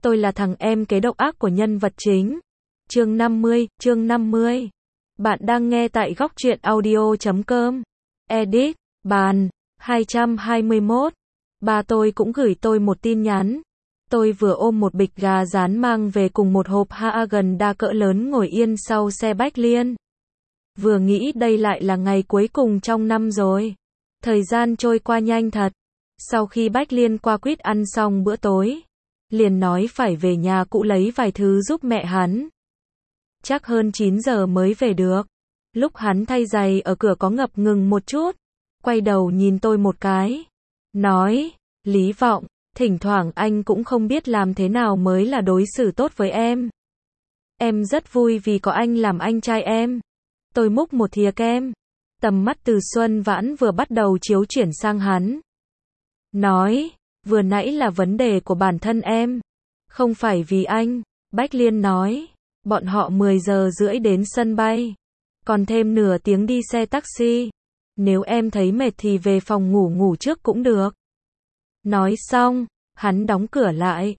tôi là thằng em kế độc ác của nhân vật chính. Chương 50. Bạn đang nghe tại góc truyện audio.com. Edit, bàn, 221. Ba tôi cũng gửi tôi một tin nhắn. Tôi vừa ôm một bịch gà rán mang về cùng một hộp Haagen đa cỡ lớn ngồi yên sau xe Bách Liên. Vừa nghĩ đây lại là ngày cuối cùng trong năm rồi. Thời gian trôi qua nhanh thật. Sau khi Bách Liên qua quýt ăn xong bữa tối, liền nói phải về nhà cũ lấy vài thứ giúp mẹ hắn. Chắc hơn 9 giờ mới về được. Lúc hắn thay giày ở cửa có ngập ngừng một chút, quay đầu nhìn tôi một cái, nói, Lý Vọng, thỉnh thoảng anh cũng không biết làm thế nào mới là đối xử tốt với em. Em rất vui vì có anh làm anh trai em. Tôi múc một thìa kem, tầm mắt từ Xuân Vãn vừa bắt đầu chiếu chuyển sang hắn. Nói, vừa nãy là vấn đề của bản thân em, không phải vì anh. Bách Liên nói, bọn họ 10 giờ rưỡi đến sân bay, còn thêm nửa tiếng đi xe taxi. Nếu em thấy mệt thì về phòng ngủ trước cũng được. Nói xong, hắn đóng cửa lại.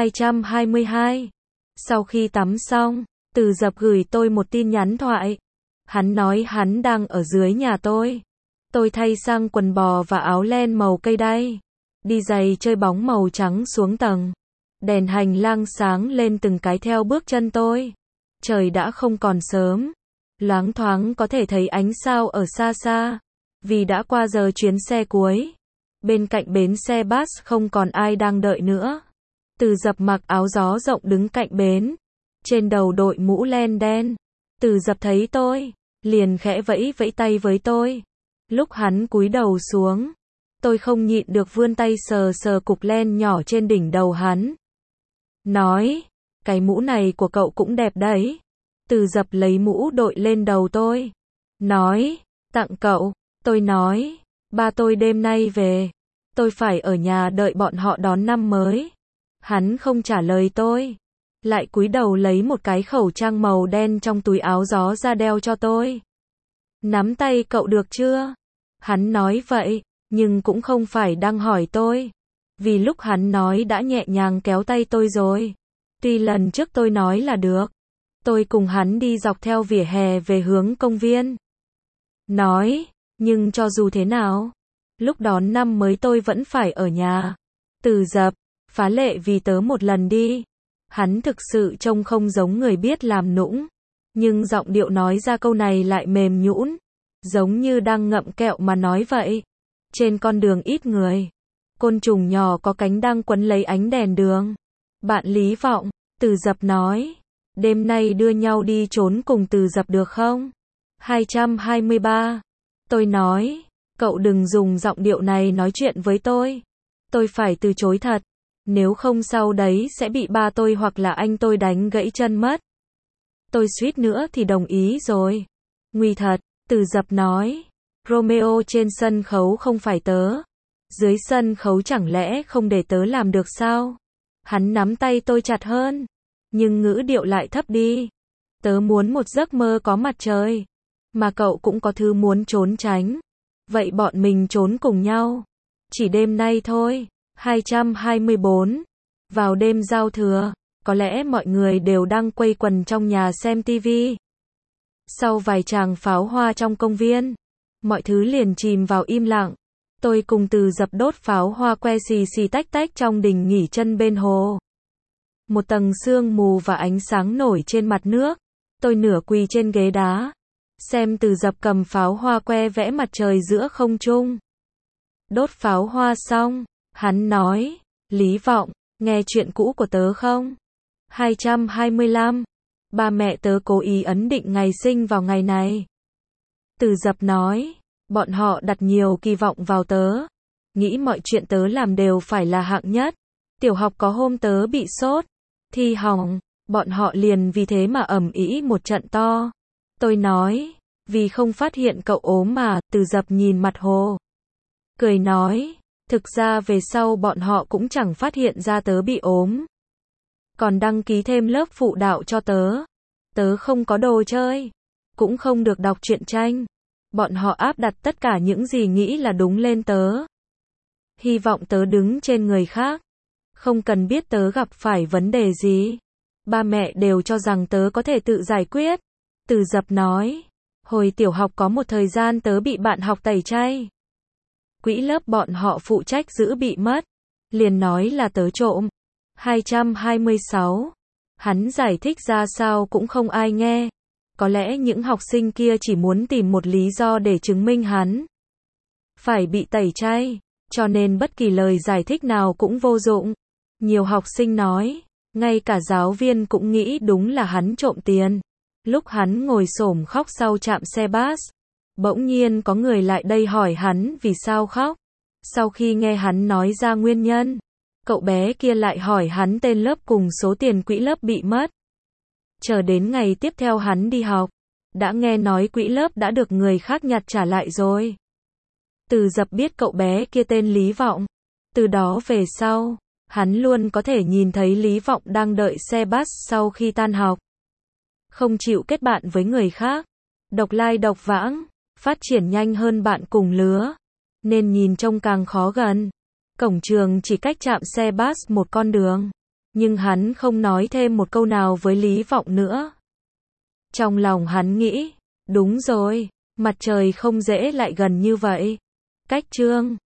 222. Sau khi tắm xong, Từ Dập gửi tôi một tin nhắn thoại. Hắn nói hắn đang ở dưới nhà tôi. Tôi thay sang quần bò và áo len màu cây đay, đi giày chơi bóng màu trắng xuống tầng. Đèn hành lang sáng lên từng cái theo bước chân tôi. Trời đã không còn sớm, loáng thoáng có thể thấy ánh sao ở xa xa, vì đã qua giờ chuyến xe cuối. Bên cạnh bến xe bus không còn ai đang đợi nữa. Từ Dập mặc áo gió rộng đứng cạnh bến, trên đầu đội mũ len đen. Từ Dập thấy tôi, liền khẽ vẫy vẫy tay với tôi. Lúc hắn cúi đầu xuống, tôi không nhịn được vươn tay sờ sờ cục len nhỏ trên đỉnh đầu hắn. Nói, cái mũ này của cậu cũng đẹp đấy. Từ Dập lấy mũ đội lên đầu tôi. Nói, tặng cậu. Tôi nói, ba tôi đêm nay về. Tôi phải ở nhà đợi bọn họ đón năm mới. Hắn không trả lời tôi, lại cúi đầu lấy một cái khẩu trang màu đen trong túi áo gió ra đeo cho tôi. Nắm tay cậu được chưa? Hắn nói vậy, nhưng cũng không phải đang hỏi tôi. Vì lúc hắn nói đã nhẹ nhàng kéo tay tôi rồi. Tuy lần trước tôi nói là được. Tôi cùng hắn đi dọc theo vỉa hè về hướng công viên. Nói, nhưng cho dù thế nào, lúc đón năm mới tôi vẫn phải ở nhà. Từ Dập, phá lệ vì tớ một lần đi. Hắn thực sự trông không giống người biết làm nũng, nhưng giọng điệu nói ra câu này lại mềm nhũn, giống như đang ngậm kẹo mà nói vậy. Trên con đường ít người, côn trùng nhỏ có cánh đang quấn lấy ánh đèn đường. Bạn Lý Vọng, Từ Dập nói, đêm nay đưa nhau đi trốn cùng Từ Dập được không? 223. Tôi nói, cậu đừng dùng giọng điệu này nói chuyện với tôi. Tôi phải từ chối thật. Nếu không sau đấy sẽ bị ba tôi hoặc là anh tôi đánh gãy chân mất. Tôi suýt nữa thì đồng ý rồi. Nguy thật, Từ Dập nói. Romeo trên sân khấu không phải tớ. Dưới sân khấu chẳng lẽ không để tớ làm được sao? Hắn nắm tay tôi chặt hơn, nhưng ngữ điệu lại thấp đi. Tớ muốn một giấc mơ có mặt trời, mà cậu cũng có thứ muốn trốn tránh. Vậy bọn mình trốn cùng nhau. Chỉ đêm nay thôi. 224. Vào đêm giao thừa, có lẽ mọi người đều đang quây quần trong nhà xem tivi. Sau vài tràng pháo hoa trong công viên, mọi thứ liền chìm vào im lặng. Tôi cùng Từ Dập đốt pháo hoa que xì xì tách tách trong đình nghỉ chân bên hồ. Một tầng sương mù và ánh sáng nổi trên mặt nước. Tôi nửa quỳ trên ghế đá, xem Từ Dập cầm pháo hoa que vẽ mặt trời giữa không trung. Đốt pháo hoa xong, hắn nói, Lý Vọng, nghe chuyện cũ của tớ không? 225. Ba mẹ tớ cố ý ấn định ngày sinh vào ngày này. Từ Dập nói, bọn họ đặt nhiều kỳ vọng vào tớ. Nghĩ mọi chuyện tớ làm đều phải là hạng nhất. Tiểu học có hôm tớ bị sốt, thi hỏng, bọn họ liền vì thế mà ầm ĩ một trận to. Tôi nói, vì không phát hiện cậu ốm mà. Từ Dập nhìn mặt hồ, cười nói, thực ra về sau bọn họ cũng chẳng phát hiện ra tớ bị ốm. Còn đăng ký thêm lớp phụ đạo cho tớ. Tớ không có đồ chơi, cũng không được đọc truyện tranh. Bọn họ áp đặt tất cả những gì nghĩ là đúng lên tớ. Hy vọng tớ đứng trên người khác. Không cần biết tớ gặp phải vấn đề gì. Ba mẹ đều cho rằng tớ có thể tự giải quyết. Từ Dập nói. Hồi tiểu học có một thời gian tớ bị bạn học tẩy chay. Quỹ lớp bọn họ phụ trách giữ bị mất. Liền nói là tớ trộm. 226. Hắn giải thích ra sao cũng không ai nghe. Có lẽ những học sinh kia chỉ muốn tìm một lý do để chứng minh hắn phải bị tẩy chay, cho nên bất kỳ lời giải thích nào cũng vô dụng. Nhiều học sinh nói, ngay cả giáo viên cũng nghĩ đúng là hắn trộm tiền. Lúc hắn ngồi xổm khóc sau trạm xe bus, bỗng nhiên có người lại đây hỏi hắn vì sao khóc. Sau khi nghe hắn nói ra nguyên nhân, cậu bé kia lại hỏi hắn tên lớp cùng số tiền quỹ lớp bị mất. Chờ đến ngày tiếp theo hắn đi học, đã nghe nói quỹ lớp đã được người khác nhặt trả lại rồi. Từ Dập biết cậu bé kia tên Lý Vọng. Từ đó về sau, hắn luôn có thể nhìn thấy Lý Vọng đang đợi xe bus sau khi tan học. Không chịu kết bạn với người khác, độc lai độc vãng, phát triển nhanh hơn bạn cùng lứa, nên nhìn trông càng khó gần. Cổng trường chỉ cách trạm xe bus một con đường, nhưng hắn không nói thêm một câu nào với Lý Vọng nữa. Trong lòng hắn nghĩ, đúng rồi, mặt trời không dễ lại gần như vậy. Cách chương